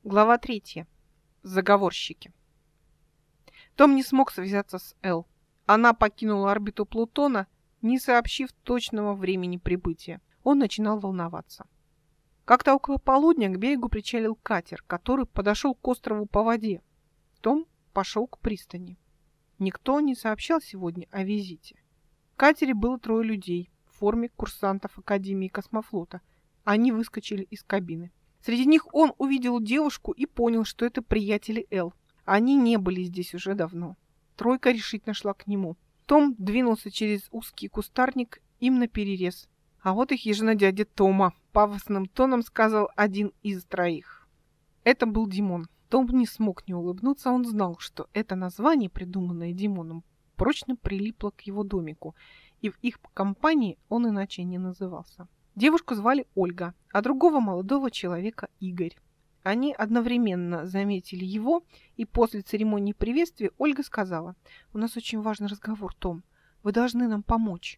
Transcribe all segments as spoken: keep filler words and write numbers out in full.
Глава третья. Заговорщики. Том не смог связаться с Эл. Она покинула орбиту Плутона, не сообщив точного времени прибытия. Он начинал волноваться. Как-то около полудня к берегу причалил катер, который подошел к острову по воде. Том пошел к пристани. Никто не сообщал сегодня о визите. В катере было трое людей в форме курсантов Академии космофлота. Они выскочили из кабины. Среди них он увидел девушку и понял, что это приятели Эл. Они не были здесь уже давно. Тройка решительно шла к нему. Том двинулся через узкий кустарник им наперерез. А вот их ежена дядя Тома, пафосным тоном сказал один из троих. Это был Димон. Том не смог не улыбнуться, он знал, что это название, придуманное Димоном, прочно прилипло к его домику, и в их компании он иначе не назывался. Девушку звали Ольга, а другого молодого человека Игорь. Они одновременно заметили его, и после церемонии приветствия Ольга сказала: «У нас очень важный разговор, Том. Вы должны нам помочь».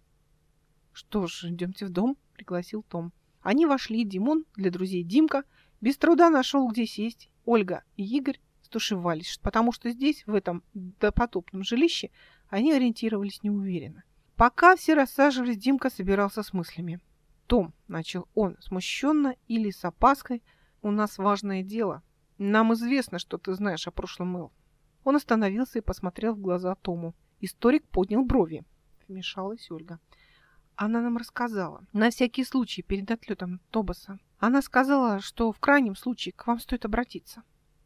«Что ж, идемте в дом», — пригласил Том. Они вошли, Димон, для друзей Димка, без труда нашел, где сесть. Ольга и Игорь стушевались, потому что здесь, в этом допотопном жилище, они ориентировались неуверенно. Пока все рассаживались, Димка собирался с мыслями. «Том», — начал он, смущенно или с опаской, — «у нас важное дело. Нам известно, что ты знаешь о прошлом Эл». Он остановился и посмотрел в глаза Тому. Историк поднял брови. Вмешалась Ольга. «Она нам рассказала. На всякий случай, перед отлетом Тобоса. Она сказала, что в крайнем случае к вам стоит обратиться».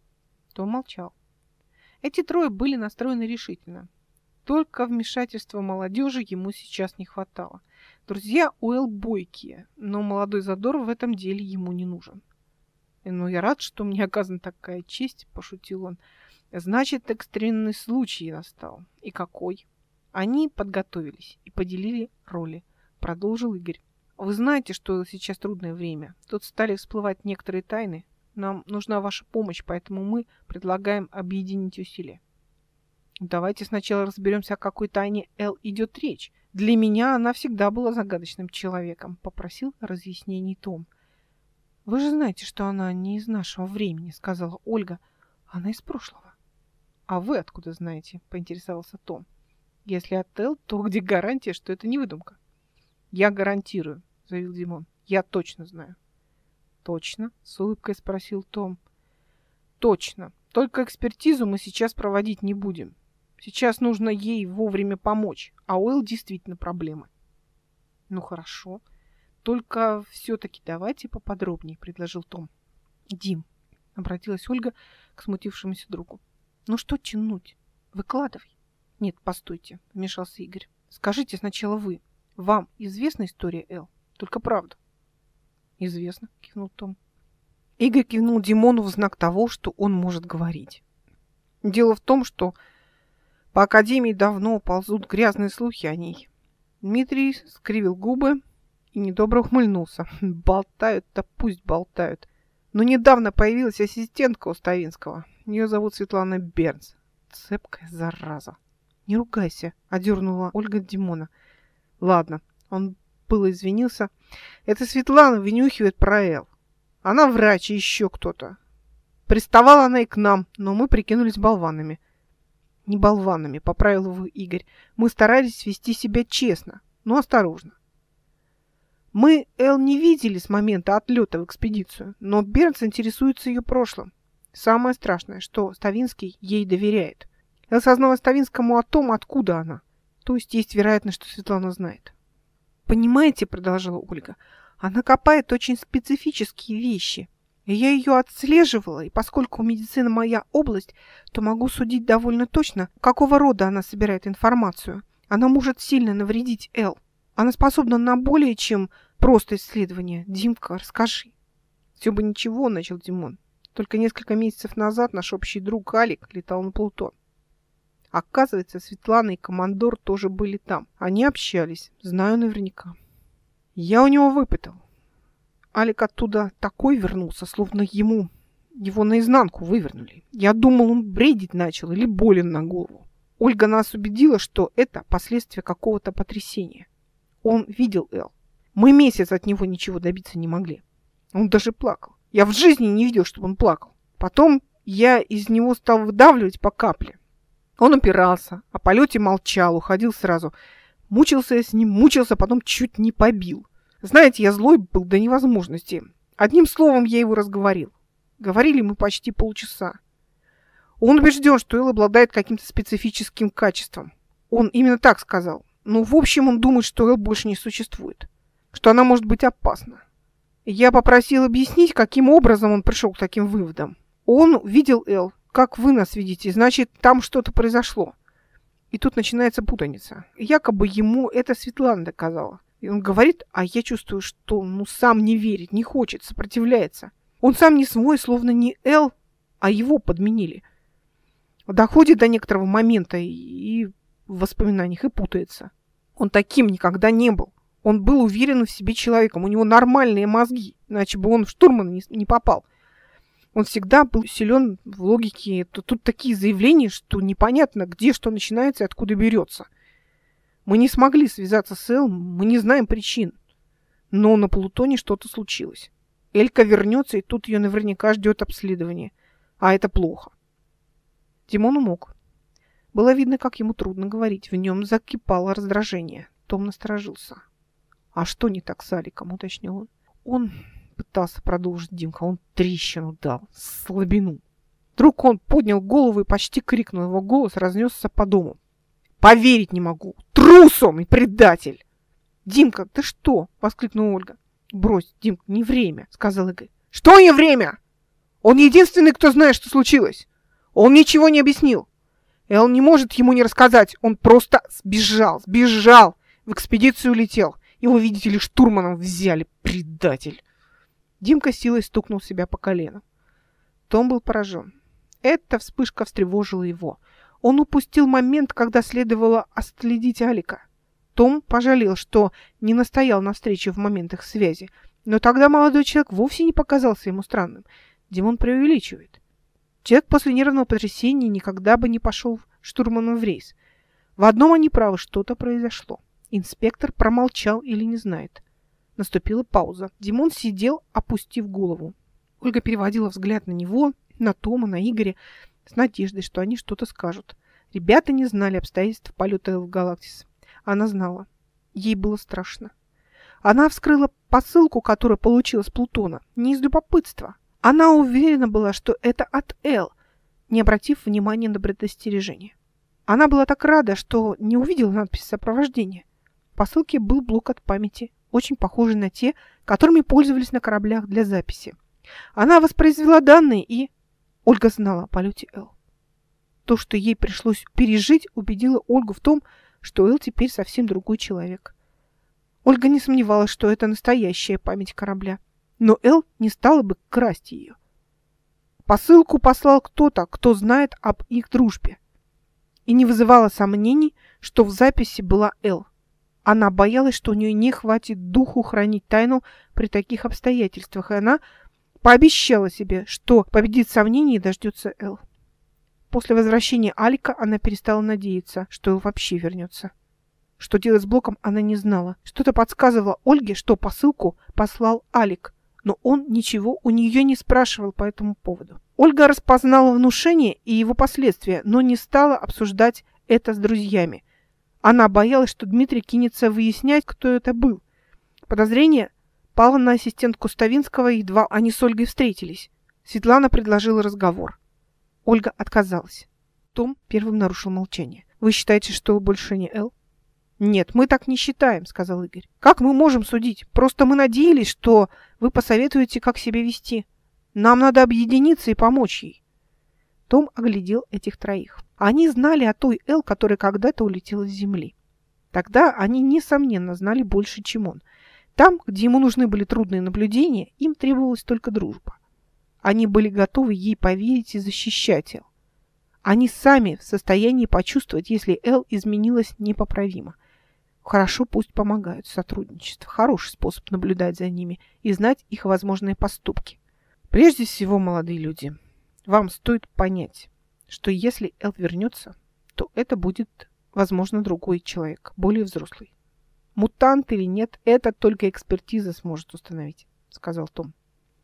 Том молчал. Эти трое были настроены решительно. Только вмешательства молодежи ему сейчас не хватало. Друзья у Эл бойкие, но молодой задор в этом деле ему не нужен. «Ну, я рад, что мне оказана такая честь», — пошутил он. «Значит, экстренный случай настал. И какой?» Они подготовились и поделили роли. Продолжил Игорь. «Вы знаете, что сейчас трудное время. Тут стали всплывать некоторые тайны. Нам нужна ваша помощь, поэтому мы предлагаем объединить усилия». «Давайте сначала разберемся, о какой тайне Эл идет речь. Для меня она всегда была загадочным человеком», — попросил разъяснений Том. «Вы же знаете, что она не из нашего времени», — сказала Ольга. «Она из прошлого». «А вы откуда знаете?» — поинтересовался Том. «Если от Эл, то где гарантия, что это не выдумка?» «Я гарантирую», — заявил Димон. «Я точно знаю». «Точно?» — с улыбкой спросил Том. «Точно. Только экспертизу мы сейчас проводить не будем. Сейчас нужно ей вовремя помочь, а у Эл действительно проблемы». «Ну хорошо. Только все-таки давайте поподробнее», — предложил Том. «Дим», — обратилась Ольга к смутившемуся другу. «Ну что тянуть? Выкладывай». «Нет, постойте», — вмешался Игорь. «Скажите сначала вы. Вам известна история Эл? Только правда». «Известно», — кивнул Том. Игорь кивнул Димону в знак того, что он может говорить. «Дело в том, что по Академии давно ползут грязные слухи о ней». Дмитрий скривил губы и недобро ухмыльнулся. «Болтают-то пусть болтают. Но недавно появилась ассистентка у Ставинского. Ее зовут Светлана Бернс. Цепкая зараза». «Не ругайся», — одернула Ольга Димона. «Ладно», — он было извинился. «Эта Светлана вынюхивает про Эл. Она врач и еще кто-то. Приставала она и к нам, но мы прикинулись болванами». «Не болванами», — поправил его Игорь. «Мы старались вести себя честно, но осторожно. Мы Эл не видели с момента отлета в экспедицию, но Бернс интересуется ее прошлым. Самое страшное, что Ставинский ей доверяет. Эл созналась Ставинскому о том, откуда она. То есть есть вероятность, что Светлана знает». «Понимаете», — продолжала Ольга, — «она копает очень специфические вещи. И я ее отслеживала, и поскольку медицина моя область, то могу судить довольно точно, какого рода она собирает информацию. Она может сильно навредить Эл. Она способна на более чем просто исследование. Димка, расскажи». «Все бы ничего», — начал Димон. «Только несколько месяцев назад наш общий друг Алик летал на Плутон. Оказывается, Светлана и командор тоже были там. Они общались, знаю наверняка. Я у него выпытал. Алик оттуда такой вернулся, словно ему его наизнанку вывернули. Я думал, он бредить начал или болен на голову. Ольга нас убедила, что это последствия какого-то потрясения. Он видел Эл. Мы месяц от него ничего добиться не могли. Он даже плакал. Я в жизни не видел, чтобы он плакал. Потом я из него стал выдавливать по капле. Он упирался, о полете молчал, уходил сразу. Мучился я с ним, мучился, потом чуть не побил. Знаете, я злой был до невозможности. Одним словом, я его разговорил. Говорили мы почти полчаса. Он убежден, что Эл обладает каким-то специфическим качеством. Он именно так сказал. Ну, в общем, он думает, что Эл больше не существует. Что она может быть опасна. Я попросил объяснить, каким образом он пришел к таким выводам. Он видел Эл, как вы нас видите, значит, там что-то произошло. И тут начинается путаница. Якобы ему это Светлана доказала. И он говорит, а я чувствую, что ну сам не верит, не хочет, сопротивляется. Он сам не свой, словно не Эл, а его подменили. Доходит до некоторого момента и в воспоминаниях и путается. Он таким никогда не был. Он был уверен в себе человеком, у него нормальные мозги, иначе бы он в штурман не, не попал. Он всегда был силен в логике. Тут, тут такие заявления, что непонятно, где что начинается и откуда берется. Мы не смогли связаться с Эл, мы не знаем причин. Но на Плутоне что-то случилось. Элька вернется, и тут ее наверняка ждет обследование. А это плохо. Димон умолк. Было видно, как ему трудно говорить. В нем закипало раздражение. Том насторожился. «А что не так с Аликом?» — уточнил он. Он пытался продолжить Димка. Он трещину дал. Слабину. Вдруг он поднял голову и почти крикнул. Его голос разнесся по дому. «Поверить не могу! Трус он и предатель!» «Димка, ты что?» — воскликнула Ольга. «Брось, Димка, не время», — сказал Игорь. «Что не время? Он единственный, кто знает, что случилось. Он ничего не объяснил. Эл не может ему не рассказать. Он просто сбежал, сбежал. В экспедицию улетел. Его, видите ли, штурманом взяли. Предатель!» Димка силой стукнул себя по колену. Том был поражен. Эта вспышка встревожила его. Он упустил момент, когда следовало отследить Алика. Том пожалел, что не настоял на встрече в момент их связи. Но тогда молодой человек вовсе не показался ему странным. Димон преувеличивает. Человек после нервного потрясения никогда бы не пошел штурманом в рейс. В одном они правы, что-то произошло. Инспектор промолчал или не знает. Наступила пауза. Димон сидел, опустив голову. Ольга переводила взгляд на него, на Тома, на Игоря, с надеждой, что они что-то скажут. Ребята не знали обстоятельств полета в Галактис. Она знала. Ей было страшно. Она вскрыла посылку, которую получила с Плутона, не из любопытства. Она уверена была, что это от Эл, не обратив внимания на предостережение. Она была так рада, что не увидела надпись сопровождения. В посылке был блок от памяти, очень похожий на те, которыми пользовались на кораблях для записи. Она воспроизвела данные и... Ольга знала о полете Эл. То, что ей пришлось пережить, убедило Ольгу в том, что Эл теперь совсем другой человек. Ольга не сомневалась, что это настоящая память корабля. Но Эл не стала бы красть ее. Посылку послал кто-то, кто знает об их дружбе. И не вызывало сомнений, что в записи была Эл. Она боялась, что у нее не хватит духу хранить тайну при таких обстоятельствах, и она пообещала себе, что победит сомнения и дождется Эл. После возвращения Алика она перестала надеяться, что Эл вообще вернется. Что делать с блоком, она не знала. Что-то подсказывало Ольге, что посылку послал Алик, но он ничего у нее не спрашивал по этому поводу. Ольга распознала внушение и его последствия, но не стала обсуждать это с друзьями. Она боялась, что Дмитрий кинется выяснять, кто это был. Подозрение пало на ассистентку Ставинского, едва они с Ольгой встретились. Светлана предложила разговор. Ольга отказалась. Том первым нарушил молчание. «Вы считаете, что больше не Эл?» «Нет, мы так не считаем», — сказал Игорь. «Как мы можем судить? Просто мы надеялись, что вы посоветуете, как себя вести. Нам надо объединиться и помочь ей». Том оглядел этих троих. Они знали о той Эл, которая когда-то улетела с Земли. Тогда они, несомненно, знали больше, чем он. Там, где ему нужны были трудные наблюдения, им требовалась только дружба. Они были готовы ей поверить и защищать Эл. Они сами в состоянии почувствовать, если Эл изменилась непоправимо. Хорошо, пусть помогают. Сотрудничество. Хороший способ наблюдать за ними и знать их возможные поступки. Прежде всего, молодые люди, вам стоит понять, что если Эл вернется, то это будет, возможно, другой человек, более взрослый. Мутант или нет, это только экспертиза сможет установить, сказал Том.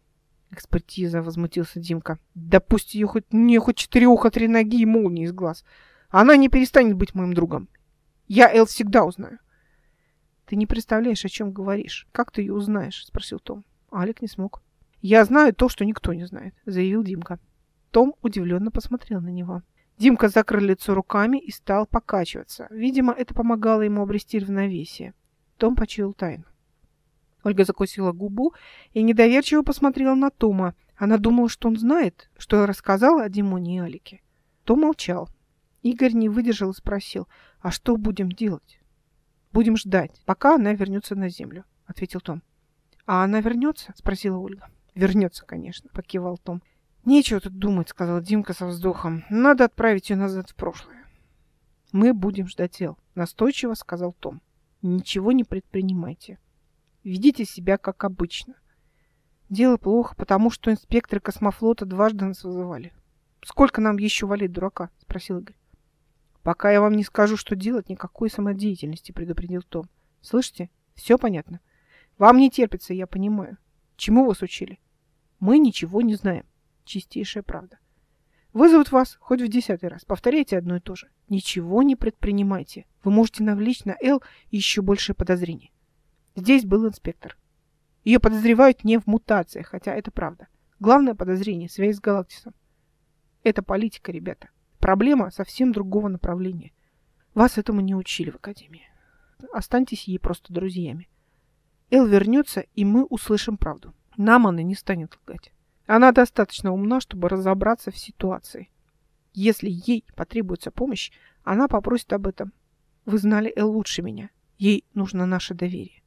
Экспертиза, возмутился Димка. Да пусть ее хоть, мне хоть четыре уха, три ноги и молнии из глаз. Она не перестанет быть моим другом. Я Эл всегда узнаю. Ты не представляешь, о чем говоришь. Как ты ее узнаешь? Спросил Том. Алик не смог. Я знаю то, что никто не знает, заявил Димка. Том удивленно посмотрел на него. Димка закрыл лицо руками и стал покачиваться. Видимо, это помогало ему обрести равновесие. Том почуял тайну. Ольга закусила губу и недоверчиво посмотрела на Тома. Она думала, что он знает, что я рассказала о Димоне и Алике. Том молчал. Игорь не выдержал и спросил, а что будем делать? Будем ждать, пока она вернется на землю, ответил Том. А она вернется? Спросила Ольга. Вернется, конечно, покивал Том. Нечего тут думать, сказал Димка со вздохом. Надо отправить ее назад в прошлое. Мы будем ждать Эл, настойчиво сказал Том. Ничего не предпринимайте. Ведите себя как обычно. Дело плохо, потому что инспекторы космофлота дважды нас вызывали. Сколько нам еще валить дурака? Спросил Игорь. Пока я вам не скажу, что делать, никакой самодеятельности, предупредил Том. Слышите? Все понятно? Вам не терпится, я понимаю. Чему вас учили? Мы ничего не знаем. Чистейшая правда. Вызовут вас хоть в десятый раз. Повторяйте одно и то же. Ничего не предпринимайте. Вы можете навлечь на Эл еще большее подозрение. Здесь был инспектор. Ее подозревают не в мутациях, хотя это правда. Главное подозрение – связь с Галактисом. Это политика, ребята. Проблема совсем другого направления. Вас этому не учили в Академии. Останьтесь ей просто друзьями. Эл вернется, и мы услышим правду. Нам она не станет лгать. Она достаточно умна, чтобы разобраться в ситуации. Если ей потребуется помощь, она попросит об этом. Вы знали Эл лучше меня. Ей нужно наше доверие.